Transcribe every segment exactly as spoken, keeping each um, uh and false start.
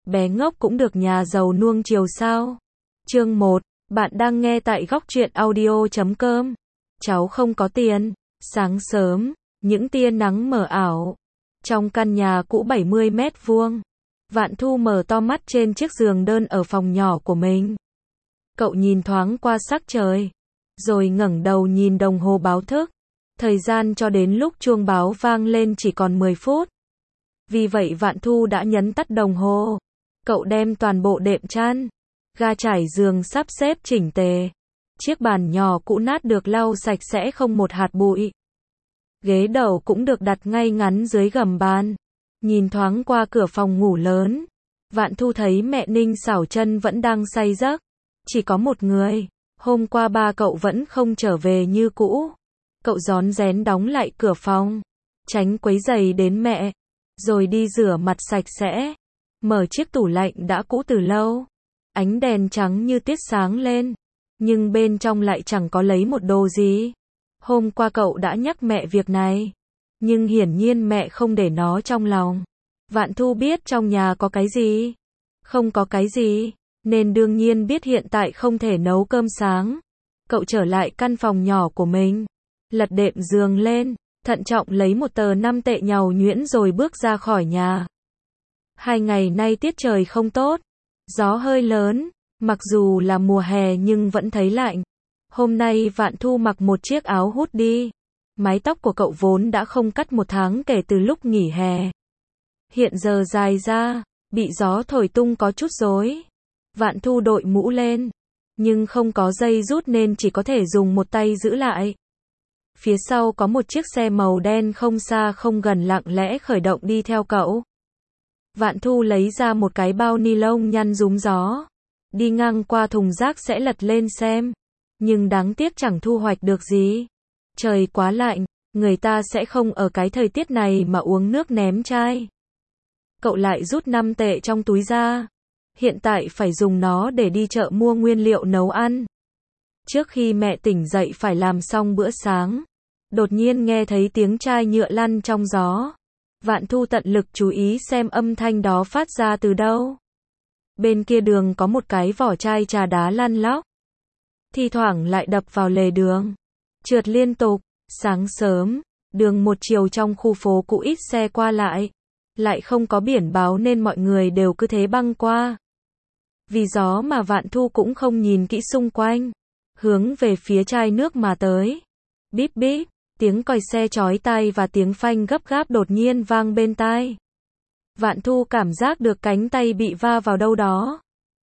bé ngốc cũng được nhà giàu nuông chiều sao? Chương một, bạn đang nghe tại góc truyện audio chấm com. Cháu không có tiền. Sáng sớm, những tia nắng mờ ảo. Trong căn nhà cũ bảy mươi mét vuông, Vạn Thu mở to mắt trên chiếc giường đơn ở phòng nhỏ của mình. Cậu nhìn thoáng qua sắc trời, rồi ngẩng đầu nhìn đồng hồ báo thức. Thời gian cho đến lúc chuông báo vang lên chỉ còn mười phút. Vì vậy Vạn Thu đã nhấn tắt đồng hồ. Cậu đem toàn bộ đệm chăn, ga trải giường sắp xếp chỉnh tề. Chiếc bàn nhỏ cũ nát được lau sạch sẽ không một hạt bụi. Ghế đầu cũng được đặt ngay ngắn dưới gầm bàn. Nhìn thoáng qua cửa phòng ngủ lớn, Vạn Thu thấy mẹ Ninh Xảo Chân vẫn đang say giấc. Chỉ có một người, hôm qua ba cậu vẫn không trở về như cũ. Cậu rón rén đóng lại cửa phòng, tránh quấy rầy đến mẹ, rồi đi rửa mặt sạch sẽ. Mở chiếc tủ lạnh đã cũ từ lâu. Ánh đèn trắng như tiết sáng lên, nhưng bên trong lại chẳng có lấy một đồ gì. Hôm qua cậu đã nhắc mẹ việc này, nhưng hiển nhiên mẹ không để nó trong lòng. Vạn Thu biết trong nhà có cái gì, không có cái gì, nên đương nhiên biết hiện tại không thể nấu cơm sáng. Cậu trở lại căn phòng nhỏ của mình, lật đệm giường lên, thận trọng lấy một tờ năm tệ nhàu nhuyễn rồi bước ra khỏi nhà. Hai ngày nay tiết trời không tốt, gió hơi lớn, mặc dù là mùa hè nhưng vẫn thấy lạnh. Hôm nay Vạn Thu mặc một chiếc áo hoodie. Mái tóc của cậu vốn đã không cắt một tháng kể từ lúc nghỉ hè. Hiện giờ dài ra, bị gió thổi tung có chút rối. Vạn Thu đội mũ lên, nhưng không có dây rút nên chỉ có thể dùng một tay giữ lại. Phía sau có một chiếc xe màu đen không xa không gần lặng lẽ khởi động đi theo cậu. Vạn Thu lấy ra một cái bao ni lông nhăn rúm gió. Đi ngang qua thùng rác sẽ lật lên xem. Nhưng đáng tiếc chẳng thu hoạch được gì. Trời quá lạnh, người ta sẽ không ở cái thời tiết này mà uống nước ném chai. Cậu lại rút năm tệ trong túi ra. Hiện tại phải dùng nó để đi chợ mua nguyên liệu nấu ăn. Trước khi mẹ tỉnh dậy phải làm xong bữa sáng. Đột nhiên nghe thấy tiếng chai nhựa lăn trong gió. Vạn Thu tận lực chú ý xem âm thanh đó phát ra từ đâu. Bên kia đường có một cái vỏ chai trà đá lăn lóc. Thi thoảng lại đập vào lề đường. Trượt liên tục. Sáng sớm, đường một chiều trong khu phố cũ ít xe qua lại. Lại không có biển báo nên mọi người đều cứ thế băng qua. Vì gió mà Vạn Thu cũng không nhìn kỹ xung quanh. Hướng về phía chai nước mà tới. Bíp bíp, tiếng còi xe chói tai và tiếng phanh gấp gáp đột nhiên vang bên tai. Vạn Thu cảm giác được cánh tay bị va vào đâu đó.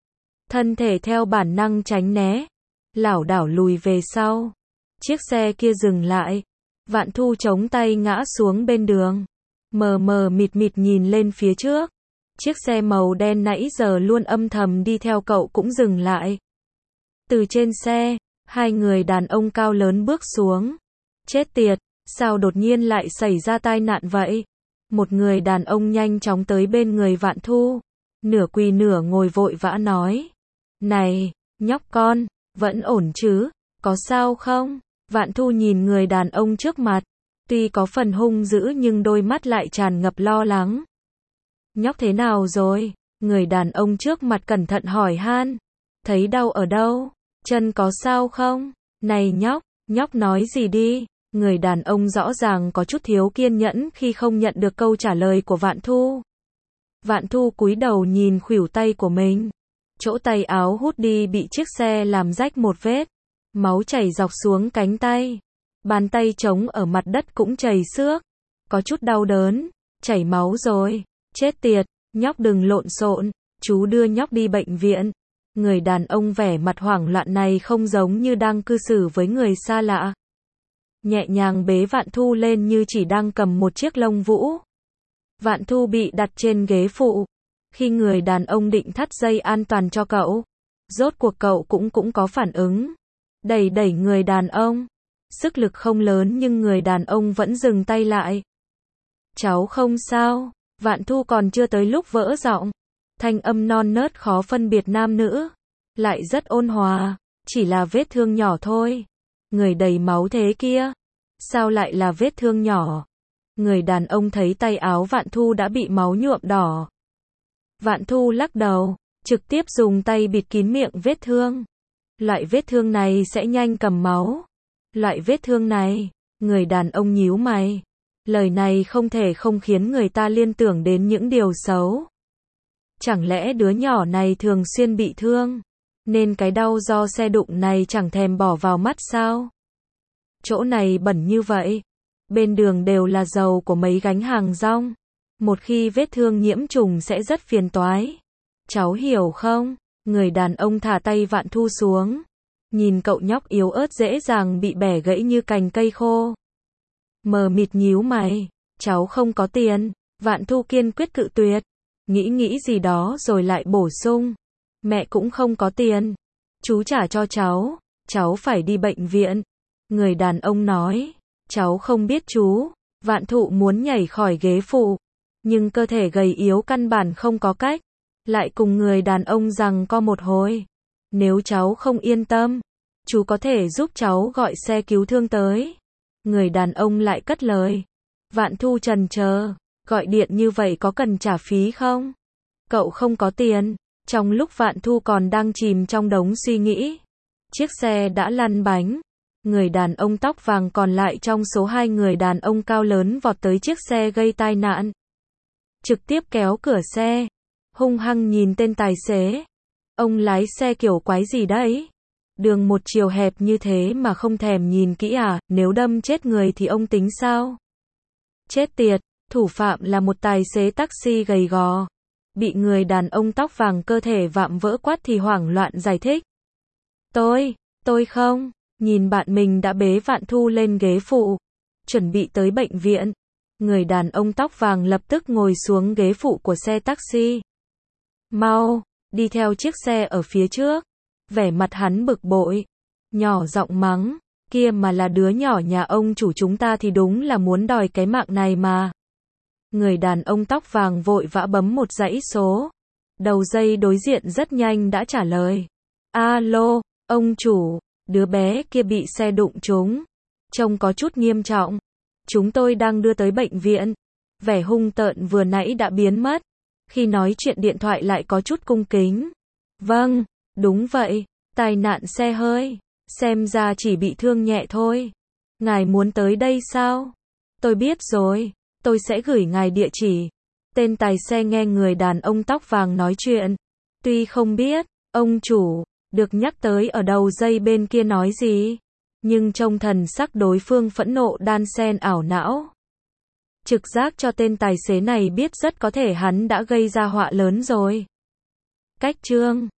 Thân thể theo bản năng tránh né, lảo đảo lùi về sau. Chiếc xe kia dừng lại. Vạn Thu chống tay ngã xuống bên đường. Mờ mờ mịt mịt nhìn lên phía trước. Chiếc xe màu đen nãy giờ luôn âm thầm đi theo cậu cũng dừng lại. Từ trên xe, hai người đàn ông cao lớn bước xuống. Chết tiệt, sao đột nhiên lại xảy ra tai nạn vậy? Một người đàn ông nhanh chóng tới bên người Vạn Thu. Nửa quỳ nửa ngồi vội vã nói. Này, nhóc con, vẫn ổn chứ? Có sao không? Vạn Thu nhìn người đàn ông trước mặt. Tuy có phần hung dữ nhưng đôi mắt lại tràn ngập lo lắng. Nhóc thế nào rồi? Người đàn ông trước mặt cẩn thận hỏi han. Thấy đau ở đâu? Chân có sao không? Này nhóc, nhóc nói gì đi? Người đàn ông rõ ràng có chút thiếu kiên nhẫn khi không nhận được câu trả lời của Vạn Thu. Vạn Thu cúi đầu nhìn khuỷu tay của mình. Chỗ tay áo hoodie bị chiếc xe làm rách một vết. Máu chảy dọc xuống cánh tay. Bàn tay trống ở mặt đất cũng chảy xước. Có chút đau đớn. Chảy máu rồi. Chết tiệt, nhóc đừng lộn xộn. Chú đưa nhóc đi bệnh viện. Người đàn ông vẻ mặt hoảng loạn này không giống như đang cư xử với người xa lạ. Nhẹ nhàng bế Vạn Thu lên như chỉ đang cầm một chiếc lông vũ. Vạn Thu bị đặt trên ghế phụ. Khi người đàn ông định thắt dây an toàn cho cậu, rốt cuộc cậu cũng cũng có phản ứng. Đẩy đẩy người đàn ông. Sức lực không lớn nhưng người đàn ông vẫn dừng tay lại. Cháu không sao. Vạn Thu còn chưa tới lúc vỡ giọng. Thanh âm non nớt khó phân biệt nam nữ. Lại rất ôn hòa. Chỉ là vết thương nhỏ thôi. Người đầy máu thế kia. Sao lại là vết thương nhỏ? Người đàn ông thấy tay áo Vạn Thu đã bị máu nhuộm đỏ. Vạn Thu lắc đầu, trực tiếp dùng tay bịt kín miệng vết thương. Loại vết thương này sẽ nhanh cầm máu. Loại vết thương này, người đàn ông nhíu mày. Lời này không thể không khiến người ta liên tưởng đến những điều xấu. Chẳng lẽ đứa nhỏ này thường xuyên bị thương, nên cái đau do xe đụng này chẳng thèm bỏ vào mắt sao? Chỗ này bẩn như vậy. Bên đường đều là dầu của mấy gánh hàng rong. Một khi vết thương nhiễm trùng sẽ rất phiền toái. Cháu hiểu không? Người đàn ông thả tay Vạn Thu xuống. Nhìn cậu nhóc yếu ớt dễ dàng bị bẻ gãy như cành cây khô. Mờ mịt nhíu mày. Cháu không có tiền. Vạn Thu kiên quyết cự tuyệt. Nghĩ nghĩ gì đó rồi lại bổ sung. Mẹ cũng không có tiền. Chú trả cho cháu. Cháu phải đi bệnh viện. Người đàn ông nói. Cháu không biết chú. Vạn Thụ muốn nhảy khỏi ghế phụ. Nhưng cơ thể gầy yếu căn bản không có cách. Lại cùng người đàn ông giằng co một hồi. Nếu cháu không yên tâm, chú có thể giúp cháu gọi xe cứu thương tới. Người đàn ông lại cất lời. Vạn Thu chần chờ. Gọi điện như vậy có cần trả phí không? Cậu không có tiền. Trong lúc Vạn Thu còn đang chìm trong đống suy nghĩ, chiếc xe đã lăn bánh. Người đàn ông tóc vàng còn lại trong số hai người đàn ông cao lớn vọt tới chiếc xe gây tai nạn. Trực tiếp kéo cửa xe. Hung hăng nhìn tên tài xế. Ông lái xe kiểu quái gì đấy? Đường một chiều hẹp như thế mà không thèm nhìn kỹ à? Nếu đâm chết người thì ông tính sao? Chết tiệt. Thủ phạm là một tài xế taxi gầy gò. Bị người đàn ông tóc vàng cơ thể vạm vỡ quát thì hoảng loạn giải thích. Tôi, tôi không. Nhìn bạn mình đã bế Vạn Thu lên ghế phụ, chuẩn bị tới bệnh viện. Người đàn ông tóc vàng lập tức ngồi xuống ghế phụ của xe taxi. Mau, đi theo chiếc xe ở phía trước. Vẻ mặt hắn bực bội, nhỏ giọng mắng, kia mà là đứa nhỏ nhà ông chủ chúng ta thì đúng là muốn đòi cái mạng này mà. Người đàn ông tóc vàng vội vã bấm một dãy số. Đầu dây đối diện rất nhanh đã trả lời. Alo, ông chủ, đứa bé kia bị xe đụng trúng. Trông có chút nghiêm trọng. Chúng tôi đang đưa tới bệnh viện. Vẻ hung tợn vừa nãy đã biến mất. Khi nói chuyện điện thoại lại có chút cung kính. Vâng, đúng vậy, tai nạn xe hơi. Xem ra chỉ bị thương nhẹ thôi. Ngài muốn tới đây sao? Tôi biết rồi, tôi sẽ gửi ngài địa chỉ. Tên tài xe nghe người đàn ông tóc vàng nói chuyện. Tuy không biết, ông chủ, được nhắc tới ở đầu dây bên kia nói gì. Nhưng trông thần sắc đối phương phẫn nộ đan xen ảo não. Trực giác cho tên tài xế này biết rất có thể hắn đã gây ra họa lớn rồi. Cách chương